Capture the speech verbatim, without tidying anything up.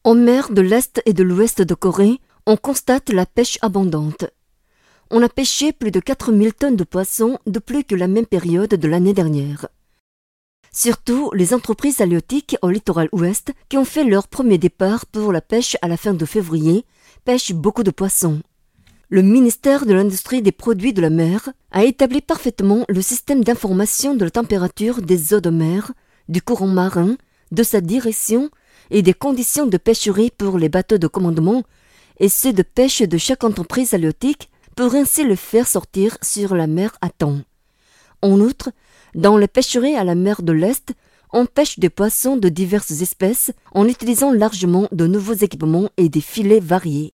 En mer de l'Est et de l'Ouest de Corée, on constate la pêche abondante. On a pêché plus de quatre mille tonnes de poissons de plus que la même période de l'année dernière. Surtout, les entreprises halieutiques au littoral ouest qui ont fait leur premier départ pour la pêche à la fin de février pêchent beaucoup de poissons. Le ministère de l'Industrie des produits de la mer a établi parfaitement le système d'information de la température des eaux de mer, du courant marin, de sa direction et des conditions de pêcherie pour les bateaux de commandement et ceux de pêche de chaque entreprise halieutique pour ainsi le faire sortir sur la mer à temps. En outre, dans les pêcheries à la mer de l'Est, on pêche des poissons de diverses espèces en utilisant largement de nouveaux équipements et des filets variés.